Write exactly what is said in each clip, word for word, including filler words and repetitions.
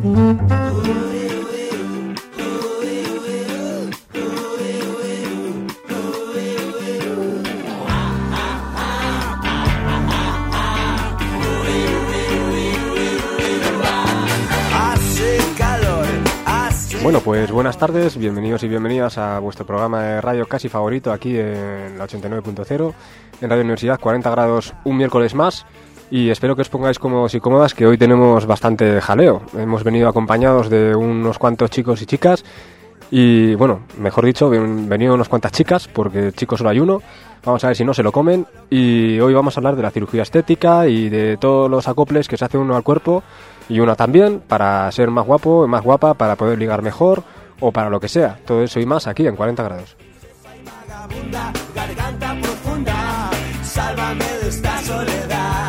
Bueno, pues buenas tardes, bienvenidos y bienvenidas a vuestro programa de radio casi favorito aquí en la ochenta y nueve punto cero, en Radio Universidad, cuarenta grados, un miércoles más, y espero que os pongáis cómodos y cómodas, que hoy tenemos bastante jaleo. Hemos venido acompañados de unos cuantos chicos y chicas, y bueno, mejor dicho, han venido unas cuantas chicas, porque chicos solo hay uno. Vamos a ver si no se lo comen, y hoy vamos a hablar de la cirugía estética y de todos los acoples que se hace uno al cuerpo, y una también, para ser más guapo, más guapa, para poder ligar mejor, o para lo que sea. Todo eso y más aquí en cuarenta grados. Garganta profunda, sálvame de esta soledad.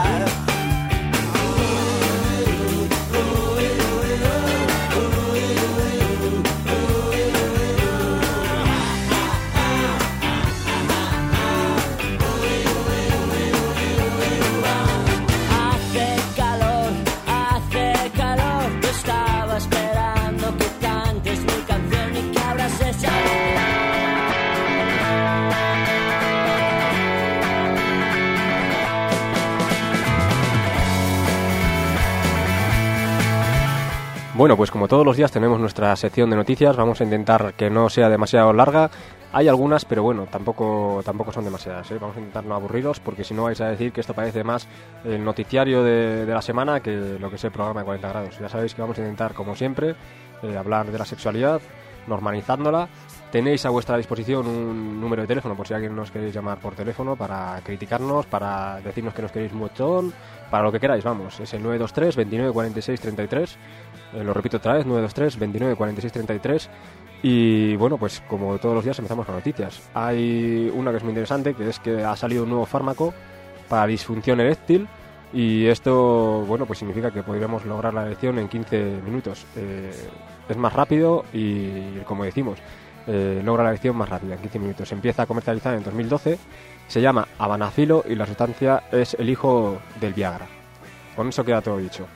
Bueno, pues como todos los días tenemos nuestra sección de noticias, vamos a intentar que no sea demasiado larga. Hay algunas, pero bueno, tampoco tampoco son demasiadas, ¿eh? Vamos a intentar no aburriros, porque si no vais a decir que esto parece más el noticiario de, de la semana que lo que es el programa de cuarenta grados. Ya sabéis que vamos a intentar, como siempre, eh, hablar de la sexualidad, normalizándola. Tenéis a vuestra disposición un número de teléfono por si alguien nos queréis llamar por teléfono para criticarnos, para decirnos que nos queréis un montón, para lo que queráis, vamos. Es el nueve dos tres, veintinueve, cuarenta y seis, treinta y tres. Eh, lo repito otra vez, nueve dos tres, veintinueve, cuarenta y seis, treinta y tres. Y bueno, pues como todos los días empezamos con noticias. Hay una que es muy interesante, que es que ha salido un nuevo fármaco para disfunción eréctil. Y esto, bueno, pues significa que podríamos lograr la erección en quince minutos. Eh, es más rápido y, como decimos, eh, logra la erección más rápida, en quince minutos. Se empieza a comercializar en dos mil doce. Se llama Avanafilo y la sustancia es el hijo del Viagra. Con eso queda todo dicho.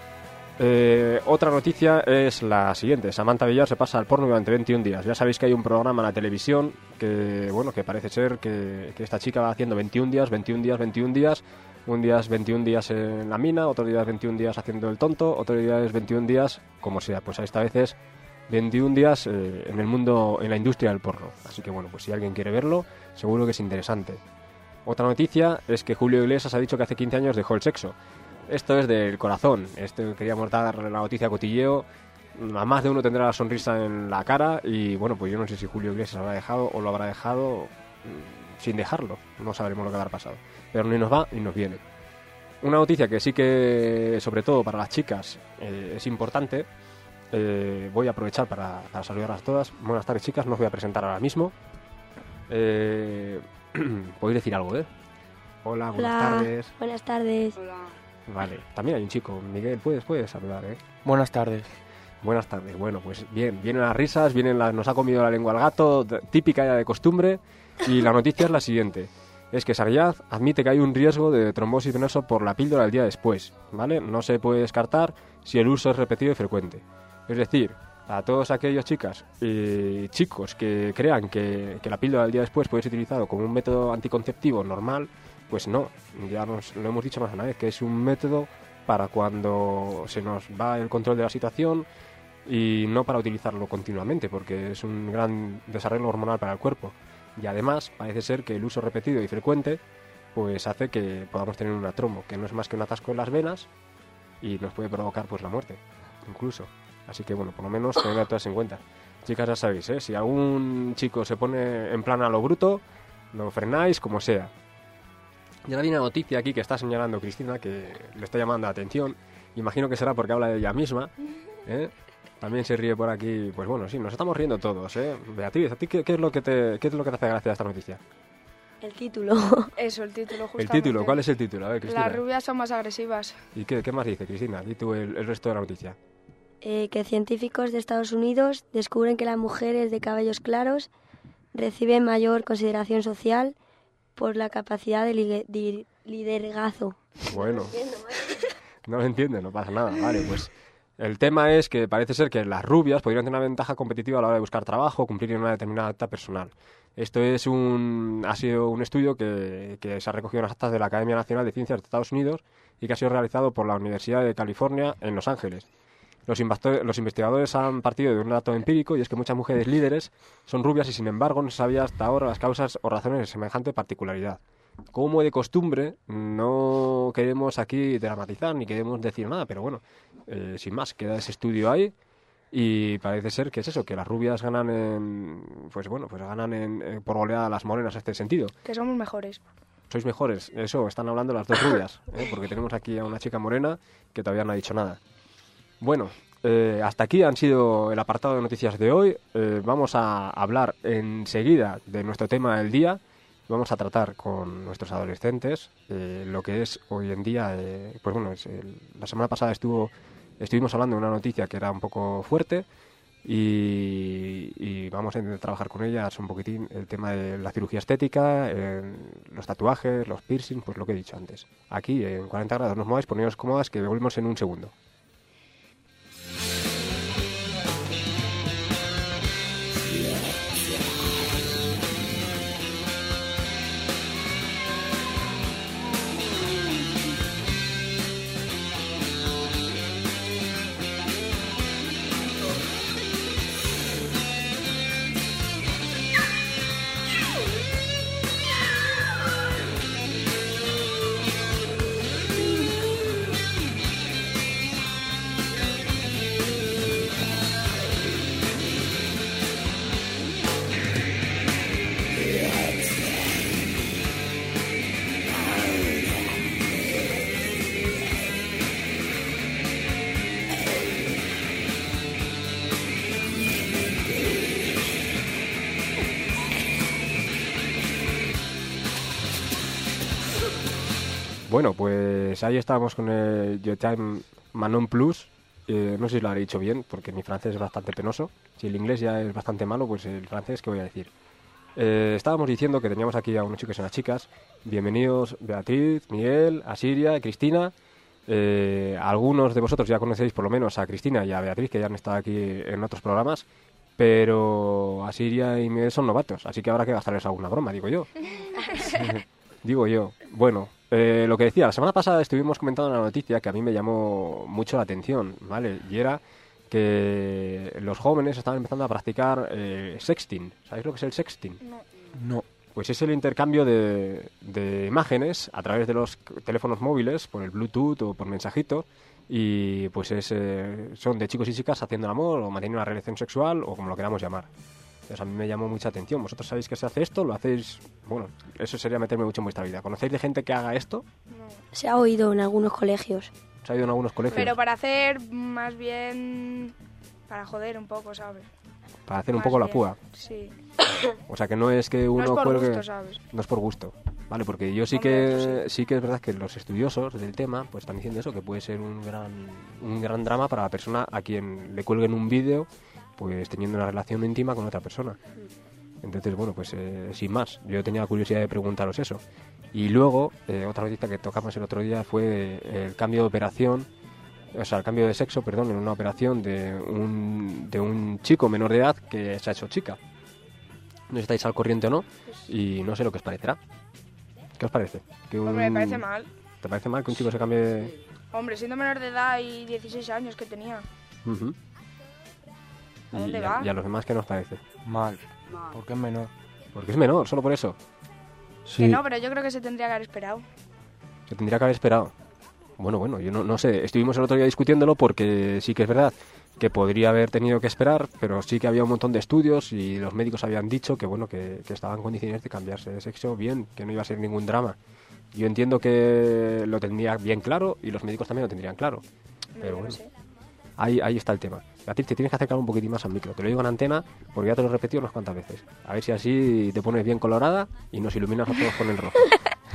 Eh, otra noticia es la siguiente. Samantha Villar se pasa al porno durante veintiún días. Ya sabéis que hay un programa en la televisión que, bueno, que parece ser que, que esta chica va haciendo veintiún días, veintiún días, veintiún días. Un día es veintiún días en la mina, otro día es veintiún días haciendo el tonto, otro día es veintiún días, como sea. Pues esta vez es veintiún días eh, en el mundo, en la industria del porno. Así que bueno, pues si alguien quiere verlo, seguro que es interesante. Otra noticia es que Julio Iglesias ha dicho que hace quince años dejó el sexo. Esto es del corazón. Esto queríamos dar la noticia a cotilleo. A más de uno tendrá la sonrisa en la cara. Y bueno, pues yo no sé si Julio Iglesias lo habrá dejado o lo habrá dejado sin dejarlo. No sabremos lo que habrá pasado. Pero ni nos va ni nos viene. Una noticia que sí que, sobre todo para las chicas, eh, es importante. Eh, voy a aprovechar para, para saludarlas a todas. Buenas tardes, chicas. No os voy a presentar ahora mismo. Eh, Podéis decir algo, ¿eh? Hola, buenas Hola, tardes. Buenas tardes. Hola. Vale, también hay un chico. Miguel, puedes, puedes saludar, ¿eh? Buenas tardes. Buenas tardes. Bueno, pues bien, vienen las risas, vienen las, nos ha comido la lengua al gato, típica ya de costumbre. Y la noticia es la siguiente. Es que Sarriá admite que hay un riesgo de trombosis venosa por la píldora el día después, ¿vale? No se puede descartar si el uso es repetido y frecuente. Es decir, a todos aquellos chicas y chicos que crean que, que la píldora del día después puede ser utilizado como un método anticonceptivo normal, pues no, ya nos lo hemos dicho más de una vez, que es un método para cuando se nos va el control de la situación y no para utilizarlo continuamente, porque es un gran desarrollo hormonal para el cuerpo. Y además parece ser que el uso repetido y frecuente pues hace que podamos tener una trombo, que no es más que un atasco en las venas y nos puede provocar pues la muerte, incluso. Así que bueno, por lo menos tenedlo todas en cuenta. Chicas, ya sabéis, ¿eh? Si algún chico se pone en plan a lo bruto, lo frenáis como sea. Y ahora viene una noticia aquí que está señalando Cristina, que le está llamando la atención. Imagino que será porque habla de ella misma, ¿eh? También se ríe por aquí. Pues bueno, sí, nos estamos riendo todos, ¿eh? Beatriz, ¿a ti qué, qué es lo que te qué es lo que te hace gracia de esta noticia? El título. Eso, el título, justamente. El título, ¿cuál es el título? A ver, Cristina. Las rubias son más agresivas. ¿Y qué, qué más dice, Cristina? Di tú el, el resto de la noticia. Eh, que científicos de Estados Unidos descubren que las mujeres de cabellos claros reciben mayor consideración social por la capacidad de, ligue, de liderazgo. Bueno, no lo entiende, no pasa nada. Vale, pues El tema es que parece ser que las rubias podrían tener una ventaja competitiva a la hora de buscar trabajo o cumplir en una determinada acta personal. Esto es un, ha sido un estudio que, que se ha recogido en las actas de la Academia Nacional de Ciencias de Estados Unidos y que ha sido realizado por la Universidad de California en Los Ángeles. Los, los investigadores han partido de un dato empírico y es que muchas mujeres líderes son rubias y sin embargo no se sabía hasta ahora las causas o razones de semejante particularidad. Como de costumbre, no queremos aquí dramatizar ni queremos decir nada, pero bueno, eh, sin más, queda ese estudio ahí y parece ser que es eso, que las rubias ganan en, pues bueno, pues ganan en, eh, por goleada a las morenas en este sentido. Que somos mejores. Sois mejores, eso, están hablando las dos rubias, ¿eh? Porque tenemos aquí a una chica morena que todavía no ha dicho nada. Bueno, eh, hasta aquí han sido el apartado de noticias de hoy. Eh, vamos a hablar enseguida de nuestro tema del día. Vamos a tratar con nuestros adolescentes eh, lo que es hoy en día, eh, pues bueno, es el, la semana pasada estuvo, estuvimos hablando de una noticia que era un poco fuerte y, y vamos a intentar trabajar con ellas un poquitín el tema de la cirugía estética, eh, los tatuajes, los piercings, pues lo que he dicho antes. Aquí en cuarenta grados, no os mováis, poneros cómodas que volvemos en un segundo. Bueno, pues ahí estábamos con el Je t'aime Manon Plus. Eh, no sé si lo habré dicho bien, porque mi francés es bastante penoso. Si el inglés ya es bastante malo, pues el francés, ¿qué voy a decir? Eh, estábamos diciendo que teníamos aquí a unos chicos y unas chicas. Bienvenidos Beatriz, Miguel, Asiria, Cristina. Eh, algunos de vosotros ya conocéis por lo menos a Cristina y a Beatriz, que ya han estado aquí en otros programas. Pero Asiria y Miguel son novatos, así que habrá que gastarles alguna broma, digo yo. Digo yo. Bueno, eh, lo que decía, la semana pasada estuvimos comentando una noticia que a mí me llamó mucho la atención, ¿vale? Y era que los jóvenes estaban empezando a practicar eh, sexting. ¿Sabéis lo que es el sexting? No. No. Pues es el intercambio de, de imágenes a través de los teléfonos móviles, por el Bluetooth o por mensajito, y pues es, eh, son de chicos y chicas haciendo el amor o manteniendo una relación sexual o como lo queramos llamar. Entonces a mí me llamó mucha atención. ¿Vosotros sabéis que se hace esto? ¿Lo hacéis? Bueno, eso sería meterme mucho en vuestra vida. ¿Conocéis de gente que haga esto? No. Se ha oído en algunos colegios. ¿Se ha ido en algunos colegios? Pero para hacer más bien... Para joder un poco, ¿sabes? Para hacer un Más poco la bien, púa. Sí. O sea que no es que uno no es por cuelgue... gusto, ¿sabes? No es por gusto. Vale, porque yo sí Hombre, que eso sí. que es verdad que los estudiosos del tema pues están diciendo eso, que puede ser un gran un gran drama para la persona a quien le cuelguen un vídeo pues teniendo una relación íntima con otra persona. Entonces, bueno, pues eh, sin más, yo tenía la curiosidad de preguntaros eso. Y luego, eh, otra noticia que tocamos el otro día fue el cambio de operación, o sea, el cambio de sexo, perdón, en una operación de un, de un chico menor de edad que se ha hecho chica. No sé si estáis al corriente o no, y no sé lo que os parecerá. ¿Qué os parece? Que un... Hombre, me parece mal. ¿Te parece mal que un chico se cambie de...? Hombre, siendo menor de edad y dieciséis años que tenía. Uh-huh. ¿A dónde y, va? y a los demás, ¿qué nos parece? Mal. Porque es menor. Porque es menor, solo por eso. Sí. Que no, pero yo creo que se tendría que haber esperado. Se tendría que haber esperado. Bueno, bueno, yo no, no sé. Estuvimos el otro día discutiéndolo porque sí que es verdad que podría haber tenido que esperar, pero sí que había un montón de estudios y los médicos habían dicho que bueno que, que estaba en condiciones de cambiarse de sexo bien, que no iba a ser ningún drama. Yo entiendo que lo tendría bien claro y los médicos también lo tendrían claro. Pero Yo bueno, no sé. ahí, ahí está el tema. Beatriz, te tienes que acercar un poquitín más al micro. Te lo digo en antena porque ya te lo he repetido unas cuantas veces. A ver si así te pones bien colorada y nos iluminas a todos con el rojo.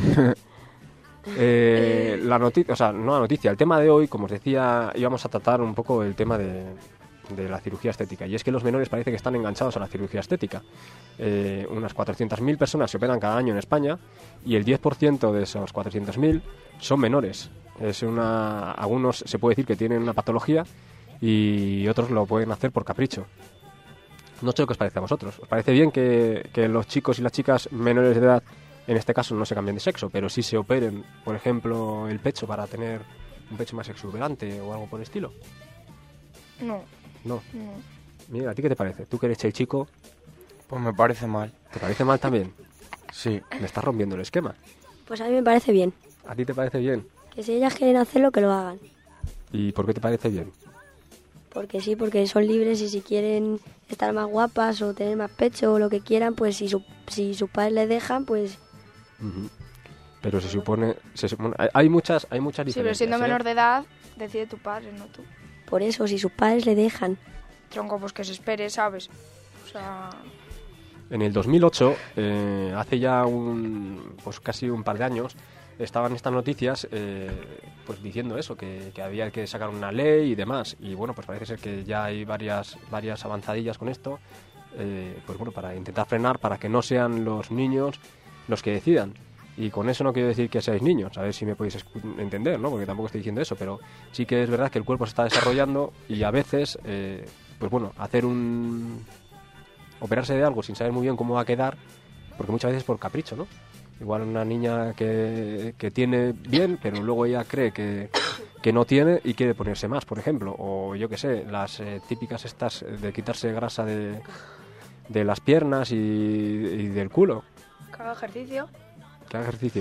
eh, la noticia, o sea, no la noticia, el tema de hoy, como os decía, íbamos a tratar un poco el tema de, de la cirugía estética. Y es que los menores parece que están enganchados a la cirugía estética. Eh, unas cuatrocientas mil personas se operan cada año en España y el diez por ciento de esos cuatrocientos mil son menores. Es una, algunos se puede decir que tienen una patología y otros lo pueden hacer por capricho. No sé lo que os parece a vosotros. ¿Os parece bien que, que los chicos y las chicas menores de edad, en este caso, no se cambien de sexo, pero sí se operen, por ejemplo, el pecho para tener un pecho más exuberante o algo por el estilo? No, No. no. Mira, ¿a ti qué te parece? Tú que eres el chico, Pues me parece mal. ¿te parece mal también? Sí. Me estás rompiendo el esquema. Pues a mí me parece bien. ¿A ti te parece bien? Que si ellas quieren hacerlo, que lo hagan. ¿Y por qué te parece bien? Porque sí, porque son libres y si quieren estar más guapas o tener más pecho o lo que quieran, pues si, su, si sus padres les dejan, pues Ujú. Pero se supone, se supone hay, hay muchas hay muchas Sí, pero diferencias. siendo ¿eh? menor de edad, decide tu padre, no tú. por eso, si sus padres le dejan. Tronco, pues que se espere, ¿sabes? O sea, En el dos mil ocho, eh, hace ya un pues casi un par de años, estaban estas noticias eh, pues diciendo eso, que, que había que sacar una ley y demás. Y bueno, pues parece ser que ya hay varias varias avanzadillas con esto, eh, pues bueno, para intentar frenar, para que no sean los niños los que decidan. Y con eso no quiero decir que seáis niños, a ver si me podéis escu- entender, ¿no? Porque tampoco estoy diciendo eso, pero sí que es verdad que el cuerpo se está desarrollando y a veces, eh, pues bueno, hacer un... operarse de algo sin saber muy bien cómo va a quedar, porque muchas veces por capricho, ¿no? Igual una niña que, que tiene bien, pero luego ella cree que, que no tiene y quiere ponerse más, por ejemplo. O yo qué sé, las eh, típicas estas de quitarse grasa de, de las piernas y, y del culo. que haga ejercicio. Que haga ejercicio.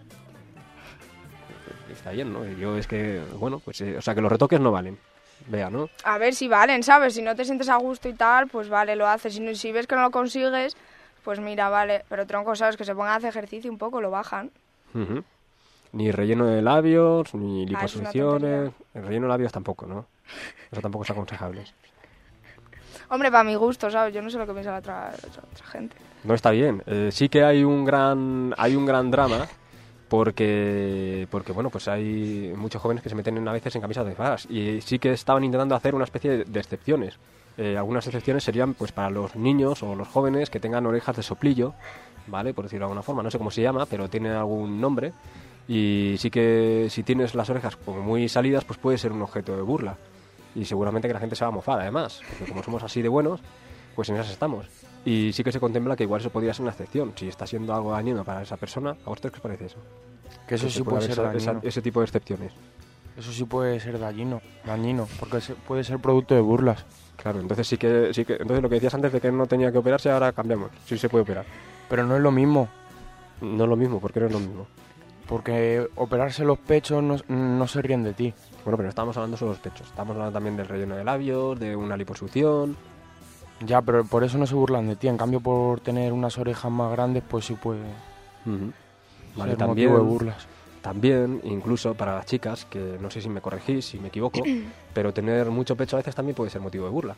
Está bien, ¿no? Yo es que, bueno, pues, eh, o sea, que los retoques no valen. Vea, ¿no? A ver si valen, ¿sabes? Si no te sientes a gusto y tal, pues vale, lo haces. Si, no- si ves que no lo consigues, pues mira, vale. Pero tronco, ¿sabes? Que se pongan a hacer ejercicio un poco, lo bajan. Ujú. Ni relleno de labios, ni Ah, eso es una liposucciones. El relleno de labios tampoco, ¿no? Eso tampoco es aconsejable. Hombre, para mi gusto, ¿sabes? Yo no sé lo que piensa la otra, la otra, otra gente. No está bien. Eh, sí que hay un gran hay un gran drama porque porque bueno, pues hay muchos jóvenes que se meten a veces en camisas de fajas y sí que estaban intentando hacer una especie de, de excepciones. Eh, algunas excepciones serían pues para los niños o los jóvenes que tengan orejas de soplillo, ¿vale? Por decirlo de alguna forma, no sé cómo se llama, pero tiene algún nombre y sí que si tienes las orejas como muy salidas, pues puede ser un objeto de burla. Y seguramente que la gente se va a mofar, además, porque como somos así de buenos, pues en esas estamos. Y sí que se contempla que igual eso podría ser una excepción. Si está siendo algo dañino para esa persona, ¿a vosotros qué os parece eso? Que eso Que sí se puede pueda ser haber esa- dañino. esa- ese tipo de excepciones. Eso sí puede ser dañino, dañino, porque se- puede ser producto de burlas. Claro, entonces sí que, sí que... Entonces lo que decías antes de que no tenía que operarse, ahora cambiamos. Sí se puede operar. Pero no es lo mismo, No es lo mismo, porque no es lo mismo. porque operarse los pechos no, no se ríen de ti. Bueno, pero no estamos hablando solo de los pechos. Estamos hablando también del relleno de labios, de una liposucción... Ya, pero por eso no se burlan de ti. En cambio, por tener unas orejas más grandes, pues sí puede Ujú. Vale, ser también... motivo de burlas. También, incluso para las chicas, que no sé si me corregís, si me equivoco, pero tener mucho pecho a veces también puede ser motivo de burla.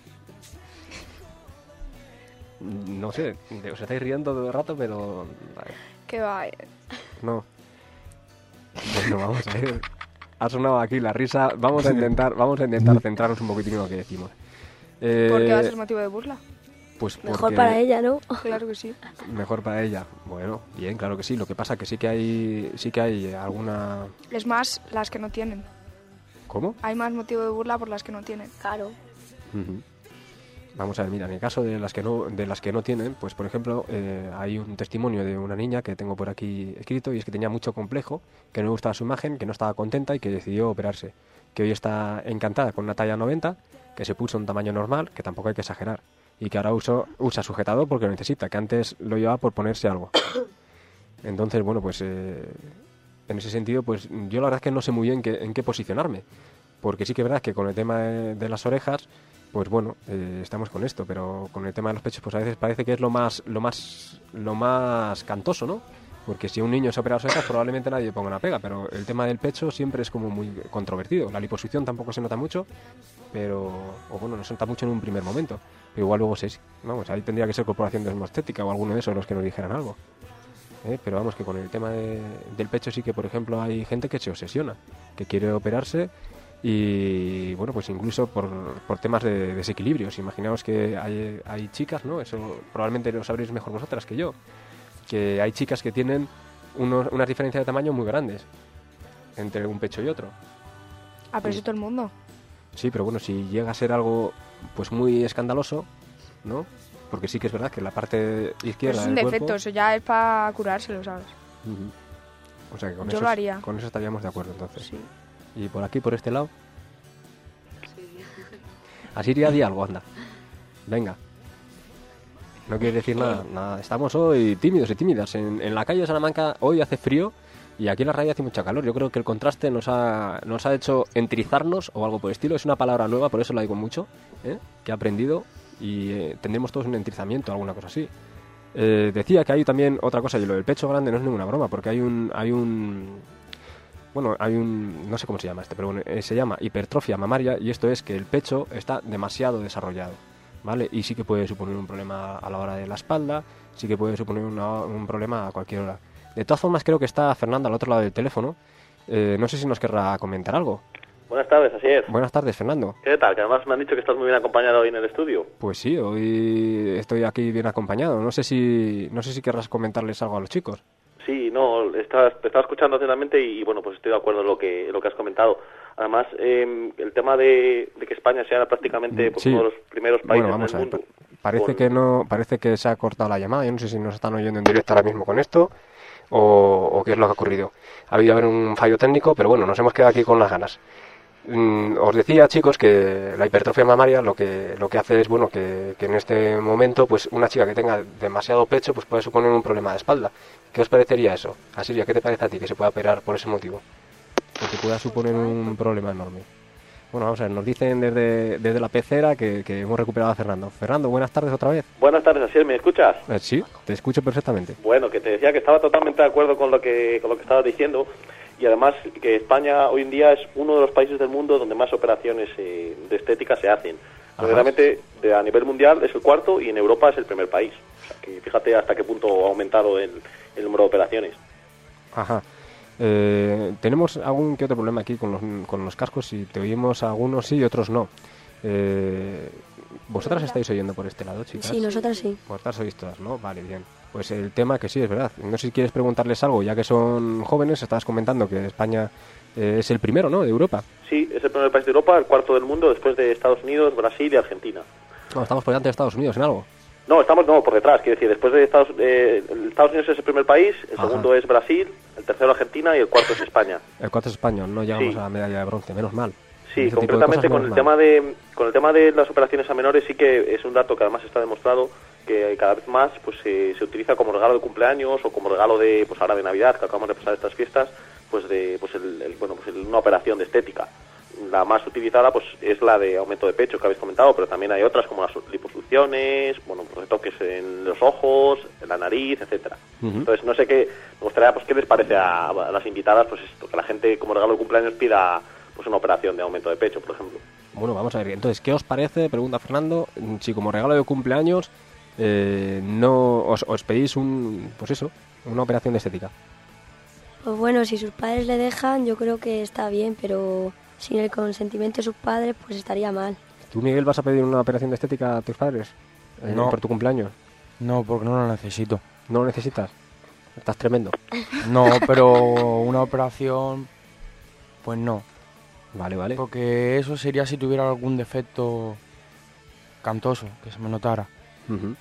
No sé, de- os estáis riendo todo el rato, pero... vale, Que va, eh. no. Bueno, vamos a ver. Ha sonado aquí la risa. Vamos a intentar, vamos a intentar centrarnos un poquitín en lo que decimos. Eh, ¿Por qué va a ser motivo de burla? Pues Mejor porque- para ella, ¿no? Claro que sí. Mejor para ella. Bueno, bien, claro que sí. Lo que pasa que sí que hay, sí que hay alguna... Es más, las que no tienen. ¿Cómo? Hay más motivo de burla por las que no tienen. Claro. Ujú. Vamos a ver, mira, en el caso de las que no, de las que no tienen, pues por ejemplo, eh, hay un testimonio de una niña que tengo por aquí escrito y es que tenía mucho complejo, que no le gustaba su imagen, que no estaba contenta y que decidió operarse. Que hoy está encantada con una talla noventa, que se puso un tamaño normal, que tampoco hay que exagerar, y que ahora uso, usa sujetador porque lo necesita, que antes lo llevaba por ponerse algo. Entonces, bueno, pues eh, en ese sentido, pues yo la verdad es que no sé muy bien qué, en qué posicionarme, porque sí que es verdad que con el tema de, de las orejas, pues bueno, eh, estamos con esto, pero con el tema de los pechos, pues a veces parece que es lo más, lo más, lo más cantoso, ¿no? Porque si un niño se opera las orejas, probablemente nadie ponga una pega, pero el tema del pecho siempre es como muy controvertido. La liposucción tampoco se nota mucho, pero, o bueno, no se nota mucho en un primer momento, pero igual luego se, vamos, ahí tendría que ser Corporación de Estética o alguno de esos los que nos dijeran algo. ¿Eh? Pero vamos, que con el tema de- del pecho sí que, por ejemplo, hay gente que se obsesiona, que quiere operarse y, bueno, pues incluso por, por temas de desequilibrios. Imaginaos que hay, hay chicas, ¿no? Eso probablemente lo sabréis mejor vosotras que yo, que hay chicas que tienen unos, unas diferencias de tamaño muy grandes entre un pecho y otro. Ah, pero eso todo el mundo. Sí, pero bueno, si llega a ser algo pues muy escandaloso, ¿no? Porque sí que es verdad que la parte izquierda es un del defecto, cuerpo... eso ya es para curárselo, ¿sabes? Uh-huh. O sea que con Yo eso, lo haría. con eso estaríamos de acuerdo entonces. Sí. ¿Y por aquí, por este lado? Asiria, di algo, anda. Venga. No quieres decir nada. Nada. Estamos hoy tímidos y tímidas. En, en la calle de Salamanca hoy hace frío y aquí en la radio hace mucha calor. Yo creo que el contraste nos ha, nos ha hecho entrizarnos o algo por el estilo. Es una palabra nueva, por eso la digo mucho, ¿eh? Que he aprendido y eh, tendremos todos un entrizamiento, alguna cosa así. Eh, decía que hay también otra cosa, y lo del pecho grande no es ninguna broma, porque hay un... Hay un Bueno, hay un... no sé cómo se llama este, pero bueno, eh, se llama hipertrofia mamaria, y esto es que el pecho está demasiado desarrollado, ¿vale? Y sí que puede suponer un problema a la hora de la espalda, sí que puede suponer una, un problema a cualquier hora. De todas formas, creo que está Fernando al otro lado del teléfono. Eh, no sé si nos querrá comentar algo. Buenas tardes, así es. Buenas tardes, Fernando. ¿Qué tal? Que además me han dicho que estás muy bien acompañado hoy en el estudio. Pues sí, hoy estoy aquí bien acompañado. No sé si no sé si querrás comentarles algo a los chicos. Sí, no, estaba, te estaba escuchando atentamente y, bueno, pues estoy de acuerdo en lo que, en lo que has comentado. Además, eh, el tema de, de que España sea prácticamente pues, sí. uno de los primeros países bueno, vamos del a ver, mundo. Parece con... que no, parece que se ha cortado la llamada. Yo no sé si nos están oyendo en directo ahora mismo con esto o, o qué es lo que ha ocurrido. Ha habido haber un fallo técnico, pero bueno, nos hemos quedado aquí con las ganas. Mm, os decía, chicos, que la hipertrofia mamaria lo que lo que hace es, bueno, que, que en este momento, pues una chica que tenga demasiado pecho, pues puede suponer un problema de espalda. ¿Qué os parecería eso? Asiria, ¿qué te parece a ti que se pueda operar por ese motivo? Porque pueda suponer un problema enorme. Bueno, vamos a ver, nos dicen desde, desde la pecera que, que hemos recuperado a Fernando. Fernando, buenas tardes otra vez. Buenas tardes, así es, ¿me escuchas? Eh, sí, te escucho perfectamente. Bueno, que te decía que estaba totalmente de acuerdo con lo que, con lo que estabas diciendo. Y además que España hoy en día es uno de los países del mundo donde más operaciones eh, de estética se hacen. Realmente a nivel mundial es el cuarto y en Europa es el primer país. O sea, que fíjate hasta qué punto ha aumentado el, el número de operaciones. Ajá. Eh, tenemos algún que otro problema aquí con los, con los cascos y te oímos a algunos sí y otros no. Eh, ¿Vosotras estáis oyendo por este lado, chicas? Sí, nosotras sí. Vosotras oís todas, ¿no? Vale, bien. Pues el tema que sí, es verdad. No sé si quieres preguntarles algo, ya que son jóvenes. Estabas comentando que España eh, es el primero, ¿no?, de Europa. Sí, es el primer país de Europa, el cuarto del mundo, después de Estados Unidos, Brasil y Argentina. No, estamos por delante de Estados Unidos en algo. No, estamos no, por detrás, quiero decir, después de Estados, eh, Estados Unidos es el primer país, el Ajá. segundo es Brasil, el tercero Argentina y el cuarto es España. El cuarto es español, no llegamos Sí. a la medalla de bronce, menos mal. Sí, Ese tipo de concretamente cosas, con menos el mal. tema de con el tema de las operaciones a menores sí que es un dato que además está demostrado que cada vez más pues eh, se utiliza como regalo de cumpleaños o como regalo de pues ahora de Navidad que acabamos de pasar estas fiestas pues de pues el, el bueno pues el, una operación de estética. La más utilizada pues es la de aumento de pecho que habéis comentado, pero también hay otras como las liposucciones, bueno, pues retoques en los ojos, en la nariz, etcétera. Uh-huh. Entonces no sé qué, me gustaría pues qué les parece a, a las invitadas pues esto, que la gente como regalo de cumpleaños pida pues una operación de aumento de pecho, por ejemplo. Bueno, vamos a ver. Entonces, ¿qué os parece? Pregunta Fernando. Si como regalo de cumpleaños eh, no os, os pedís un, pues eso, una operación de estética. Pues bueno, si sus padres le dejan, yo creo que está bien, pero sin el consentimiento de sus padres, pues estaría mal. ¿Tú, Miguel, vas a pedir una operación de estética a tus padres eh, No. por tu cumpleaños? No, porque no lo necesito. ¿No lo necesitas? Estás tremendo. No, pero una operación, pues no. Vale, vale. Porque eso sería si tuviera algún defecto cantoso, que se me notara. Uh-huh.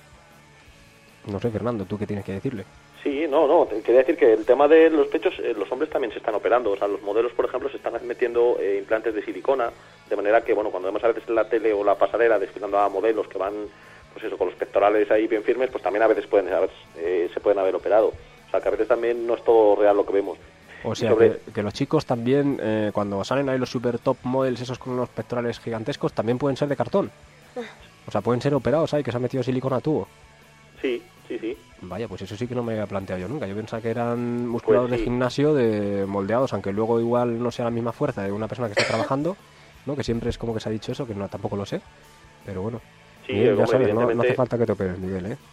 No sé, Fernando, ¿tú qué tienes que decirle? Sí, no, no, te quería decir que el tema de los pechos, eh, los hombres también se están operando, o sea, los modelos, por ejemplo, se están metiendo eh, implantes de silicona, de manera que, bueno, cuando vemos a veces en la tele o la pasarela desfilando a modelos que van, pues eso, con los pectorales ahí bien firmes, pues también a veces pueden haber, eh, se pueden haber operado, o sea, que a veces también no es todo real lo que vemos. O sea, sobre... que, que los chicos también, eh, cuando salen ahí los super top models, esos con unos pectorales gigantescos, también pueden ser de cartón. O sea, pueden ser operados ahí, que se han metido silicona a tubo. Sí, sí, sí. Vaya, pues eso sí que no me había planteado yo nunca. Yo pensaba que eran musculados Pues sí. de gimnasio de moldeados, aunque luego igual no sea la misma fuerza de una persona que está trabajando, ¿no? Que siempre es como que se ha dicho eso, que no tampoco lo sé. Pero bueno, Sí, Miguel, ya hombre, sabes, no, no evidentemente- hace falta que te operes, Miguel, ¿eh?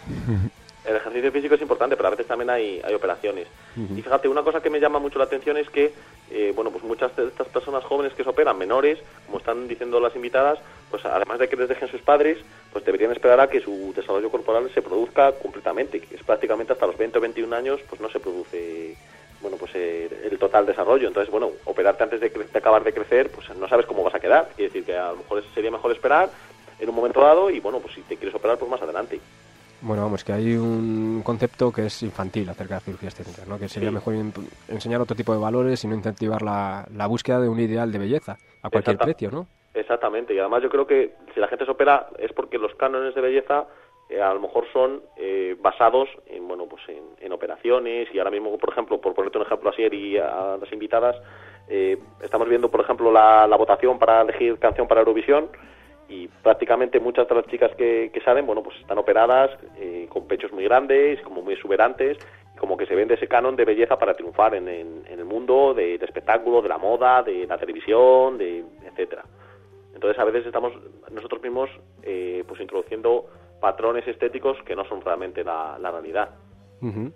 El ejercicio físico es importante, pero a veces también hay, hay operaciones. Ujú. Y fíjate, una cosa que me llama mucho la atención es que, eh, bueno, pues muchas de estas personas jóvenes que se operan, menores, como están diciendo las invitadas, pues además de que les dejen sus padres, pues deberían esperar a que su desarrollo corporal se produzca completamente, que es prácticamente hasta los veinte o veintiún años, pues no se produce bueno, pues eh, el total desarrollo. Entonces, bueno, operarte antes de, cre- de acabar de crecer, pues no sabes cómo vas a quedar. Quiere decir que a lo mejor sería mejor esperar en un momento dado y, bueno, pues si te quieres operar, pues más adelante. Bueno, vamos, que hay un concepto que es infantil acerca de las cirugías estéticas, ¿no? Que sería Sí. mejor imp- enseñar otro tipo de valores y no incentivar la, la búsqueda de un ideal de belleza a cualquier Exacta- precio, ¿no? Exactamente, y además yo creo que si la gente se opera es porque los cánones de belleza eh, a lo mejor son eh, basados en, bueno, pues en, en operaciones, y ahora mismo, por ejemplo, por ponerte un ejemplo así y a las invitadas, eh, estamos viendo, por ejemplo, la, la votación para elegir canción para Eurovisión, y prácticamente muchas de las chicas que, que salen, bueno, pues están operadas eh, con pechos muy grandes, como muy exuberantes, y como que se vende ese canon de belleza para triunfar en, en, en el mundo de, de espectáculo, de la moda, de la televisión, de etcétera. Entonces a veces estamos nosotros mismos eh, pues introduciendo patrones estéticos que no son realmente la, la realidad. Ujú.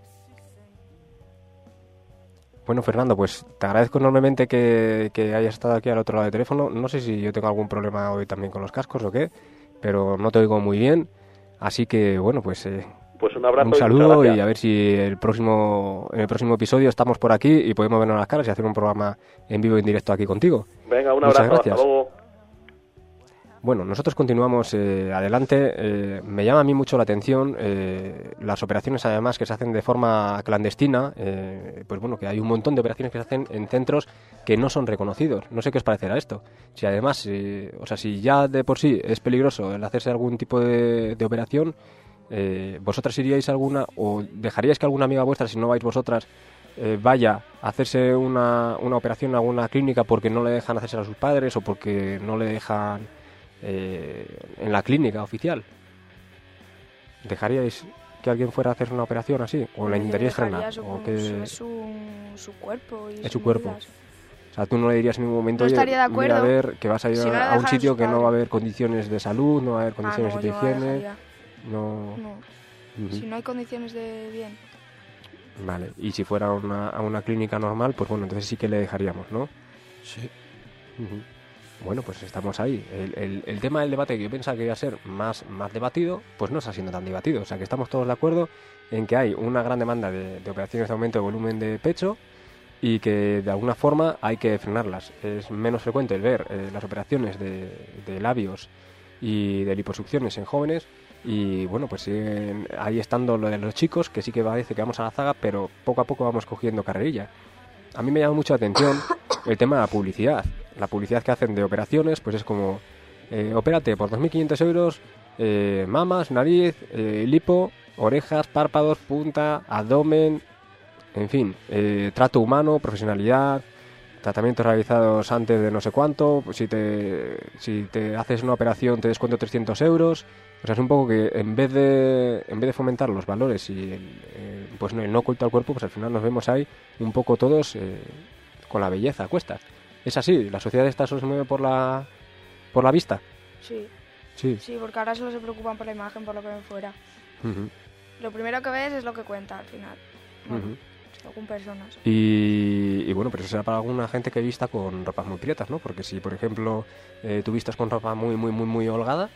Bueno, Fernando, pues te agradezco enormemente que, que hayas estado aquí al otro lado del teléfono. No sé si yo tengo algún problema hoy también con los cascos o qué, pero no te oigo muy bien. Así que, bueno, pues eh, Pues un abrazo un y saludo muchas y gracias. a ver si el próximo en el próximo episodio estamos por aquí y podemos vernos las caras y hacer un programa en vivo y en directo aquí contigo. Venga, un Muchas abrazo, gracias. hasta luego. Bueno, nosotros continuamos eh, adelante. Eh, me llama a mí mucho la atención eh, las operaciones, además, que se hacen de forma clandestina. Eh, pues bueno, que hay un montón de operaciones que se hacen en centros que no son reconocidos. No sé qué os parecerá esto. Si además, eh, o sea, si ya de por sí es peligroso el hacerse algún tipo de, de operación, eh, ¿vosotras iríais a alguna o dejaríais que alguna amiga vuestra, si no vais vosotras, eh, vaya a hacerse una, una operación en alguna clínica porque no le dejan hacerse a sus padres o porque no le dejan eh, en la clínica oficial? ¿Dejaríais que alguien fuera a hacer una operación así? ¿O la Yo intentaríais dejaría, frenar? supongo, ¿O que... Es su, su cuerpo. Y Es sus su cuerpo. medidas. O sea, tú no le dirías en ningún momento, No "Oye, estaría de mira, a acuerdo. ver, que vas a ir Si no le a un dejan a sitio sus que no va a padres". haber condiciones de salud, no va a haber Ah, condiciones no, de yo no la higiene, dejaría. no... No. Ujú. Si no hay condiciones de bien. Vale, y si fuera una, a una clínica normal, pues bueno, entonces sí que le dejaríamos, ¿no? Sí. Ujú. Bueno, pues estamos ahí. El, el, el tema del debate que yo pensaba que iba a ser más, más debatido, pues no está siendo tan debatido. O sea, que estamos todos de acuerdo en que hay una gran demanda de, de operaciones de aumento de volumen de pecho y que de alguna forma hay que frenarlas. Es menos frecuente el ver eh, las operaciones de, de labios y de liposucciones en jóvenes. Y bueno, pues siguen ahí estando lo de los chicos, que sí que parece que vamos a la zaga, pero poco a poco vamos cogiendo carrerilla. A mí me llama mucho la atención el tema de la publicidad. La publicidad que hacen de operaciones, pues es como, eh, opérate por dos mil quinientos euros, eh, mamas, nariz, eh, lipo, orejas, párpados, punta, abdomen, en fin, eh, trato humano, profesionalidad, tratamientos realizados antes de no sé cuánto, pues si te, si te haces una operación te descuento trescientos euros. O sea, es un poco que en vez de en vez de fomentar los valores y el, eh, pues no, el no culto al cuerpo, pues al final nos vemos ahí un poco todos eh, con la belleza a cuestas. Es así, la sociedad esta solo se mueve por la por la vista. Sí, Sí. sí, porque ahora solo se preocupan por la imagen, por lo que ven fuera. Ujú, Lo primero que ves es lo que cuenta al final. Bueno, ujú. según personas. Y, y bueno, pero eso será para alguna gente que vista con ropas muy prietas, ¿no? Porque si, por ejemplo, eh, tú vistas con ropa muy, muy, muy, muy holgada,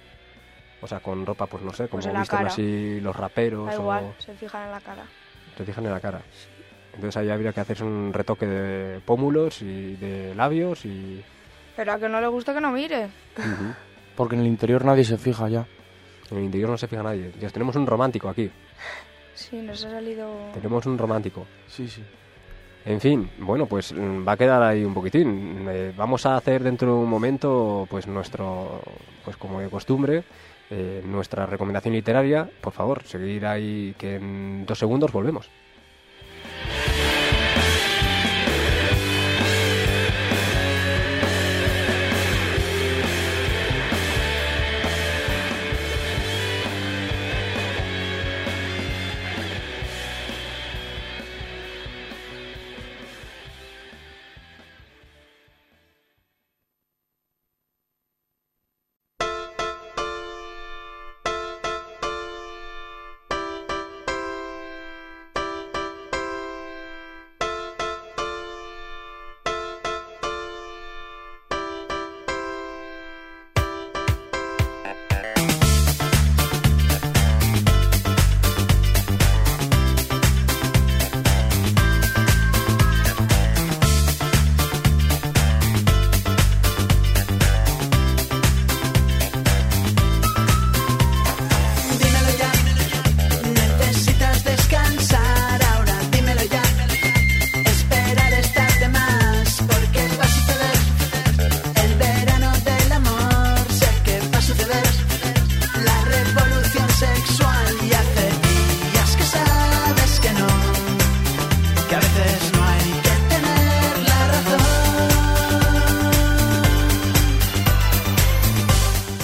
o sea, con ropa, pues no sé, como Pues en la visten cara. así los raperos Da o igual, se fijan en la cara. se fijan en la cara. Entonces ahí habría que hacerse un retoque de pómulos y de labios y... Pero a que no le guste que no mire. Ujú. Porque en el interior nadie se fija ya. En el interior no se fija nadie. Dios, tenemos un romántico aquí. Sí, nos ha salido... Tenemos un romántico. Sí, sí. En fin, bueno, pues mm, va a quedar ahí un poquitín. Eh, vamos a hacer dentro de un momento, pues nuestro, pues como de costumbre, eh, nuestra recomendación literaria. Por favor, seguir ahí que en dos segundos volvemos.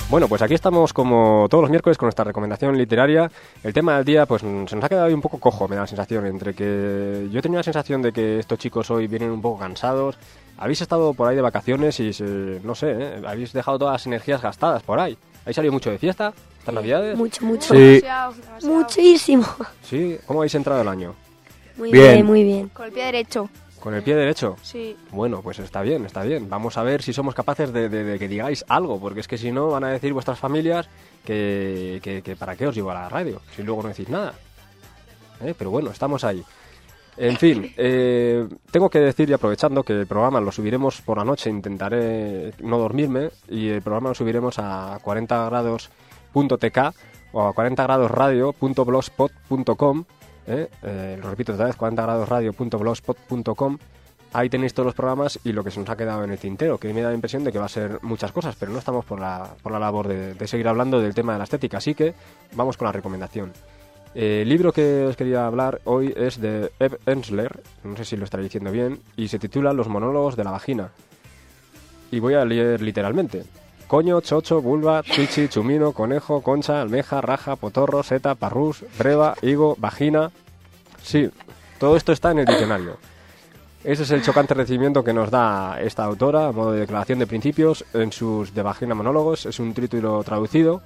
Bueno, pues aquí estamos como todos los miércoles con nuestra recomendación literaria. El tema del día, pues se nos ha quedado ahí un poco cojo, me da la sensación, entre que yo tenía la sensación de que estos chicos hoy vienen un poco cansados. Habéis estado por ahí de vacaciones y, se, no sé, ¿eh? Habéis dejado todas las energías gastadas por ahí. ¿Habéis salido mucho de fiesta estas navidades? Mucho, mucho. Sí. Demasiado, demasiado. Muchísimo. Sí, ¿cómo habéis entrado el año? Muy Bien. bien, muy bien. Con el pie derecho. ¿Con el pie derecho? Sí. Bueno, pues está bien, está bien. Vamos a ver si somos capaces de, de- de que digáis algo, porque es que si no van a decir vuestras familias que, que, que para qué os llevo a la radio, si luego no decís nada. ¿Eh? Pero bueno, estamos ahí. En fin, eh, tengo que decir y aprovechando que el programa lo subiremos por la noche, intentaré no dormirme, y el programa lo subiremos a cuarenta grados punto t k o a cuarenta grados radio punto blogspot punto com. ¿eh? Eh, lo repito otra vez, cuarenta grados radio punto blogspot punto com. Ahí tenéis todos los programas y lo que se nos ha quedado en el tintero, que me da la impresión de que va a ser muchas cosas, pero no estamos por la, por la labor de, de seguir hablando del tema de la estética, así que vamos con la recomendación. Eh, el libro que os quería hablar hoy es de Eve Ensler, no sé si lo estaré diciendo bien, y se titula Los monólogos de la vagina. Y voy a leer literalmente. Coño, chocho, vulva, chichi, chumino, conejo, concha, almeja, raja, potorro, seta, parrús, breva, higo, vagina. Sí, todo esto está en el diccionario. Ese es el chocante recibimiento que nos da esta autora a modo de declaración de principios en sus De Vagina Monólogos. Es un título traducido,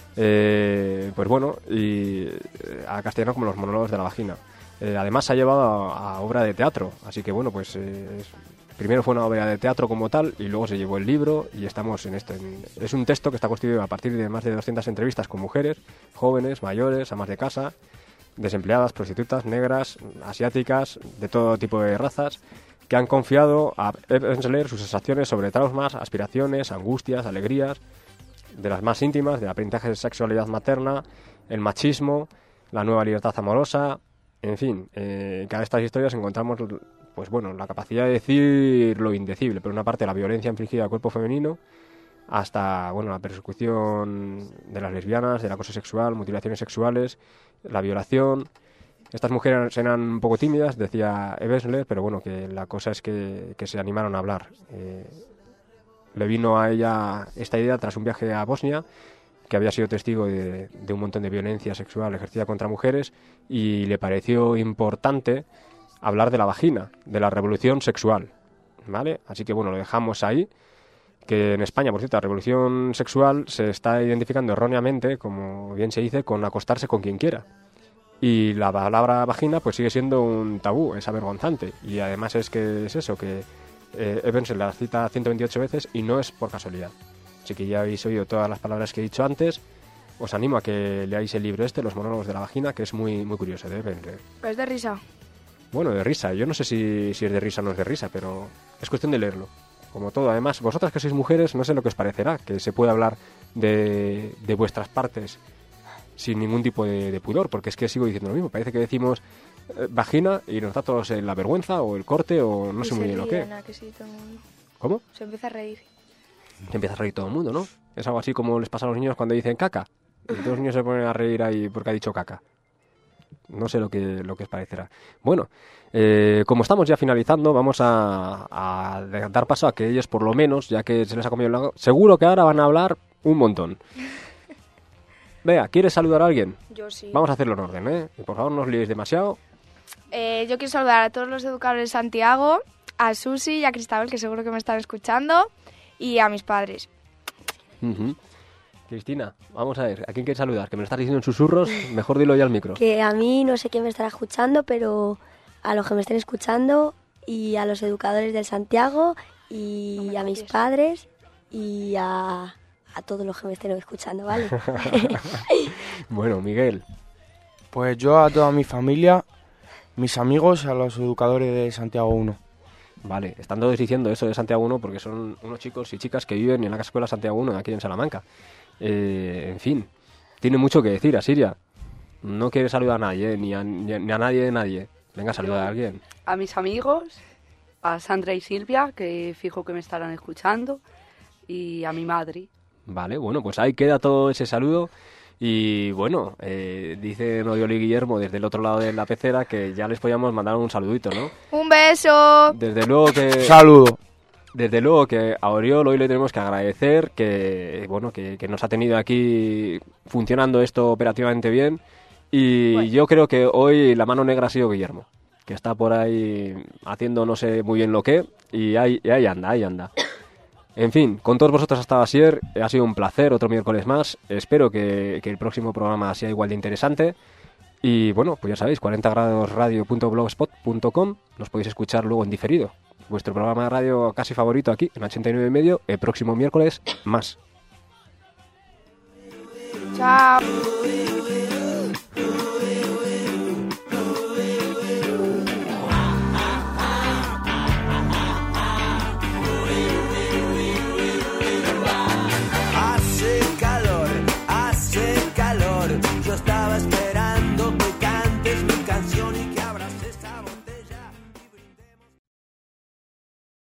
eh, pues bueno, y eh, a castellano como Los monólogos de la vagina. Eh, además se ha llevado a, a obra de teatro, así que bueno, pues eh, es- primero fue una obra de teatro como tal y luego se llevó el libro y estamos en esto. En- es un texto que está constituido a partir de más de doscientas entrevistas con mujeres, jóvenes, mayores, amas de casa, desempleadas, prostitutas, negras, asiáticas, de todo tipo de razas, que han confiado a Eve Ensler sus sensaciones sobre traumas, aspiraciones, angustias, alegrías, de las más íntimas, del aprendizaje de sexualidad materna, el machismo, la nueva libertad amorosa, en fin, eh, en cada de estas historias encontramos, pues bueno, la capacidad de decir lo indecible. Por una parte, la violencia infligida al cuerpo femenino, hasta, bueno, la persecución de las lesbianas, del acoso sexual, mutilaciones sexuales, la violación. Estas mujeres eran un poco tímidas, decía Eve Ensler, pero bueno, que la cosa es que, que se animaron a hablar. Eh, le vino a ella esta idea tras un viaje a Bosnia, que había sido testigo de, de un montón de violencia sexual ejercida contra mujeres, y le pareció importante hablar de la vagina, de la revolución sexual, ¿vale? Así que bueno, lo dejamos ahí, que en España, por cierto, la revolución sexual se está identificando erróneamente, como bien se dice, con acostarse con quien quiera. Y la palabra vagina pues sigue siendo un tabú, es avergonzante. Y además es que es eso, que eh, Evans la cita ciento veintiocho veces y no es por casualidad. Así que ya habéis oído todas las palabras que he dicho antes. Os animo a que leáis el libro este, Los monólogos de la vagina, que es muy muy curioso de Evans. Es de risa. Bueno, de risa. Yo no sé si, si es de risa o no es de risa, pero es cuestión de leerlo. Como todo. Además, vosotras que sois mujeres, no sé lo que os parecerá, que se puede hablar de, de vuestras partes sin ningún tipo de, de pudor, porque es que sigo diciendo lo mismo. Parece que decimos eh, vagina y nos da a todos eh, la vergüenza o el corte o no Y sé se muy bien lo ríe, que. Ana, que sí, todo el mundo. ¿Cómo? Se empieza a reír. Se empieza a reír todo el mundo, ¿no? Es algo así como les pasa a los niños cuando dicen caca. Y todos los niños se ponen a reír ahí porque ha dicho caca. No sé lo que, lo que os parecerá. Bueno, eh, como estamos ya finalizando, vamos a, a dar paso a que ellos, por lo menos, ya que se les ha comido el lago, seguro que ahora van a hablar un montón. Vea, ¿quieres saludar a alguien? Yo sí. Vamos a hacerlo en orden, ¿eh? Y por favor, no os liéis demasiado. Eh, yo quiero saludar a todos los educadores de Santiago, a Susi y a Cristabel, que seguro que me están escuchando, y a mis padres. Ujú. Cristina, vamos a ver, ¿a quién quieres saludar? Que me lo estás diciendo en susurros, mejor dilo ya al micro. Que a mí no sé quién me estará escuchando, pero a los que me estén escuchando y a los educadores del Santiago y No me a mis calles. padres y a, a todos los que me estén escuchando, ¿vale? Bueno, Miguel, Pues yo a toda mi familia, mis amigos, a los educadores de Santiago uno. vale, están todos diciendo eso de Santiago uno porque son unos chicos y chicas que viven en la escuela Santiago uno de aquí en Salamanca. Eh, en fin, tiene mucho que decir, Asiria. No quiere saludar a nadie, ni a, ni a, ni a nadie de nadie. Venga, saluda a alguien. A mis amigos, a Sandra y Silvia, que fijo que me estarán escuchando, y a mi madre. Vale, bueno, pues ahí queda todo ese saludo. Y bueno, eh, dice Nodioli Guillermo desde el otro lado de la pecera que ya les podíamos mandar un saludito, ¿no? ¡Un beso! Desde luego que... Saludo. Desde luego que a Oriol hoy le tenemos que agradecer que, bueno, que, que nos ha tenido aquí funcionando esto operativamente bien. Y bueno, yo creo que hoy la mano negra ha sido Guillermo, que está por ahí haciendo no sé muy bien lo que, y ahí, y ahí anda, ahí anda. En fin, con todos vosotros hasta Asier, ha sido un placer, otro miércoles más. Espero que, que el próximo programa sea igual de interesante. Y bueno, pues ya sabéis, cuarenta grados radio punto blogspot punto com, nos podéis escuchar luego en diferido. Vuestro programa de radio casi favorito aquí, en ochenta y nueve y medio, el próximo miércoles más. Chao. Hace calor, hace calor, yo estaba esperando